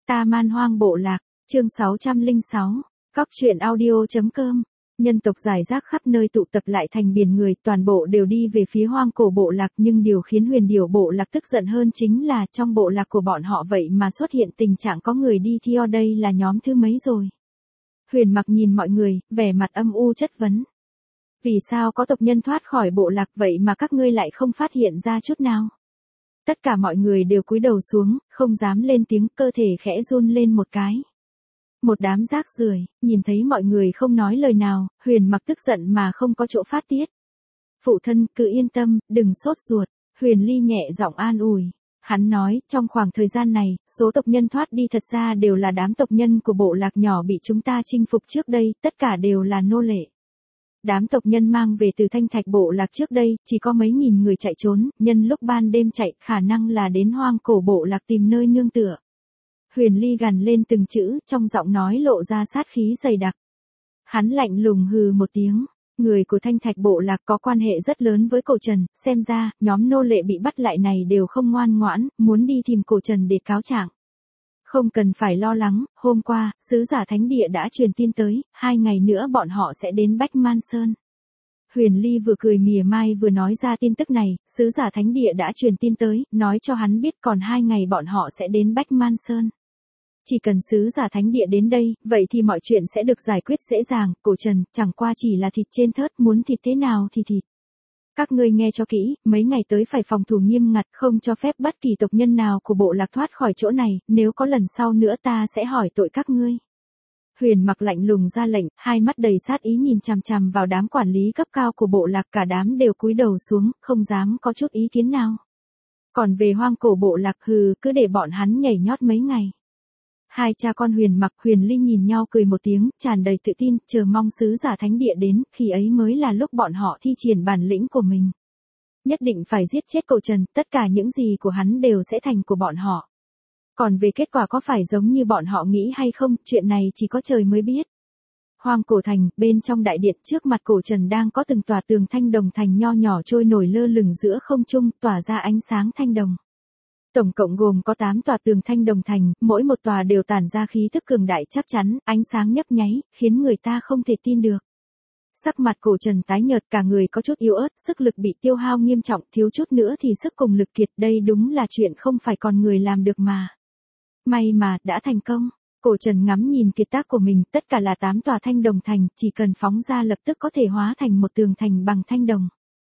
Ta Man Hoang Bộ Lạc, chương 606, Cóc truyện audio.com. Nhân tộc rải rác khắp nơi tụ tập lại thành biển người, toàn bộ đều đi về phía Hoang Cổ Bộ Lạc, nhưng điều khiến Huyền Điểu Bộ Lạc tức giận hơn chính là trong bộ lạc của bọn họ vậy mà xuất hiện tình trạng có người đi thi, đây là nhóm thứ mấy rồi. Huyền Mặc nhìn mọi người, vẻ mặt âm u chất vấn. Vì sao có tộc nhân thoát khỏi bộ lạc vậy mà các ngươi lại không phát hiện ra chút nào? Tất cả mọi người đều cúi đầu xuống, không dám lên tiếng, cơ thể khẽ run lên một cái. Một đám rác rưởi, nhìn thấy mọi người không nói lời nào, Huyền Mặc tức giận mà không có chỗ phát tiết. Phụ thân, cứ yên tâm, đừng sốt ruột, Huyền Ly nhẹ giọng an ủi. Hắn nói, trong khoảng thời gian này, số tộc nhân thoát đi thật ra đều là đám tộc nhân của bộ lạc nhỏ bị chúng ta chinh phục trước đây, tất cả đều là nô lệ. Đám tộc nhân mang về từ Thanh Thạch Bộ Lạc trước đây, chỉ có mấy nghìn người chạy trốn, nhân lúc ban đêm chạy, khả năng là đến Hoang Cổ Bộ Lạc tìm nơi nương tựa. Huyền Ly gằn lên từng chữ, trong giọng nói lộ ra sát khí dày đặc. Hắn lạnh lùng hừ một tiếng, người của Thanh Thạch Bộ Lạc có quan hệ rất lớn với Cổ Trần, xem ra, nhóm nô lệ bị bắt lại này đều không ngoan ngoãn, muốn đi tìm Cổ Trần để cáo trạng. Không cần phải lo lắng, hôm qua, sứ giả Thánh Địa đã truyền tin tới, 2 ngày nữa bọn họ sẽ đến Bách Man Sơn. Huyền Ly vừa cười mỉa mai vừa nói ra tin tức này, sứ giả Thánh Địa đã truyền tin tới, nói cho hắn biết còn 2 ngày bọn họ sẽ đến Bách Man Sơn. Chỉ cần sứ giả Thánh Địa đến đây, vậy thì mọi chuyện sẽ được giải quyết dễ dàng, Cổ Trần, chẳng qua chỉ là thịt trên thớt, muốn thịt thế nào thì thịt. Các ngươi nghe cho kỹ, mấy ngày tới phải phòng thủ nghiêm ngặt, không cho phép bất kỳ tộc nhân nào của bộ lạc thoát khỏi chỗ này, nếu có lần sau nữa ta sẽ hỏi tội các ngươi. Huyền Mặc lạnh lùng ra lệnh, hai mắt đầy sát ý nhìn chằm chằm vào đám quản lý cấp cao của bộ lạc, cả đám đều cúi đầu xuống, không dám có chút ý kiến nào. Còn về Hoang Cổ Bộ Lạc, cứ để bọn hắn nhảy nhót mấy ngày. Hai cha con Huyền Mặc, Huyền Ly nhìn nhau cười một tiếng, tràn đầy tự tin, chờ mong sứ giả Thánh Địa đến, khi ấy mới là lúc bọn họ thi triển bản lĩnh của mình. Nhất định phải giết chết Cổ Trần, tất cả những gì của hắn đều sẽ thành của bọn họ. Còn về kết quả có phải giống như bọn họ nghĩ hay không, chuyện này chỉ có trời mới biết. Hoang Cổ Thành, bên trong đại điện trước mặt Cổ Trần đang có từng tòa tường thanh đồng thành nho nhỏ trôi nổi lơ lửng giữa không trung, tỏa ra ánh sáng thanh đồng. Tổng cộng gồm có 8 tòa tường thanh đồng thành, mỗi một tòa đều tản ra khí thức cường đại chắc chắn, ánh sáng nhấp nháy, khiến người ta không thể tin được. Sắc mặt Cổ Trần tái nhợt, cả người có chút yếu ớt, sức lực bị tiêu hao nghiêm trọng, thiếu chút nữa thì sức cùng lực kiệt, đây đúng là chuyện không phải con người làm được mà. May mà, đã thành công. Cổ Trần ngắm nhìn kiệt tác của mình, tất cả là 8 tòa thanh đồng thành, chỉ cần phóng ra lập tức có thể hóa thành một tường thành bằng thanh đồng.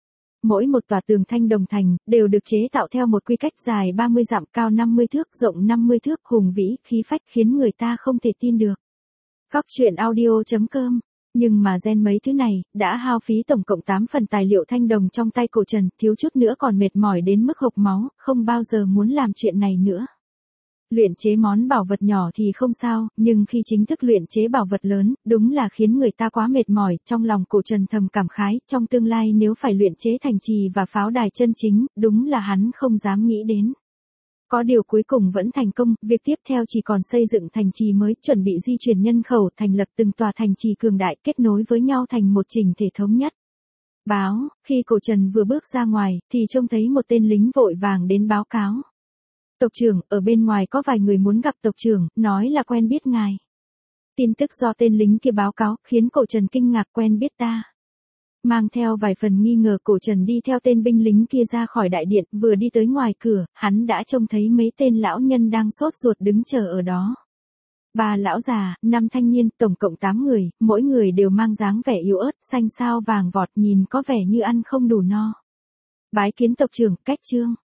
Mỗi một tòa tường thanh đồng thành, đều được chế tạo theo một quy cách dài 30 dặm, cao 50 thước, rộng 50 thước, hùng vĩ, khí phách, khiến người ta không thể tin được. Cóc truyện audio.com. Nhưng mà gen mấy thứ này, đã hao phí tổng cộng 8 phần tài liệu thanh đồng trong tay Cổ Trần, thiếu chút nữa còn mệt mỏi đến mức hộc máu, không bao giờ muốn làm chuyện này nữa. Luyện chế món bảo vật nhỏ thì không sao, nhưng khi chính thức luyện chế bảo vật lớn, đúng là khiến người ta quá mệt mỏi, trong lòng Cổ Trần thầm cảm khái, trong tương lai nếu phải luyện chế thành trì và pháo đài chân chính, đúng là hắn không dám nghĩ đến. Có điều cuối cùng vẫn thành công, việc tiếp theo chỉ còn xây dựng thành trì mới, chuẩn bị di chuyển nhân khẩu, thành lập từng tòa thành trì cường đại, kết nối với nhau thành một chỉnh thể thống nhất. Báo, khi Cổ Trần vừa bước ra ngoài, thì trông thấy một tên lính vội vàng đến báo cáo. Tộc trưởng, ở bên ngoài có vài người muốn gặp tộc trưởng, nói là quen biết ngài. Tin tức do tên lính kia báo cáo, khiến Cổ Trần kinh ngạc, quen biết ta. Mang theo vài phần nghi ngờ, Cổ Trần đi theo tên binh lính kia ra khỏi đại điện, vừa đi tới ngoài cửa, hắn đã trông thấy mấy tên lão nhân đang sốt ruột đứng chờ ở đó. 3 lão già, 5 thanh niên, tổng cộng 8 người, mỗi người đều mang dáng vẻ yếu ớt, xanh xao vàng vọt, nhìn có vẻ như ăn không đủ no. Bái kiến tộc trưởng, Cách Trương.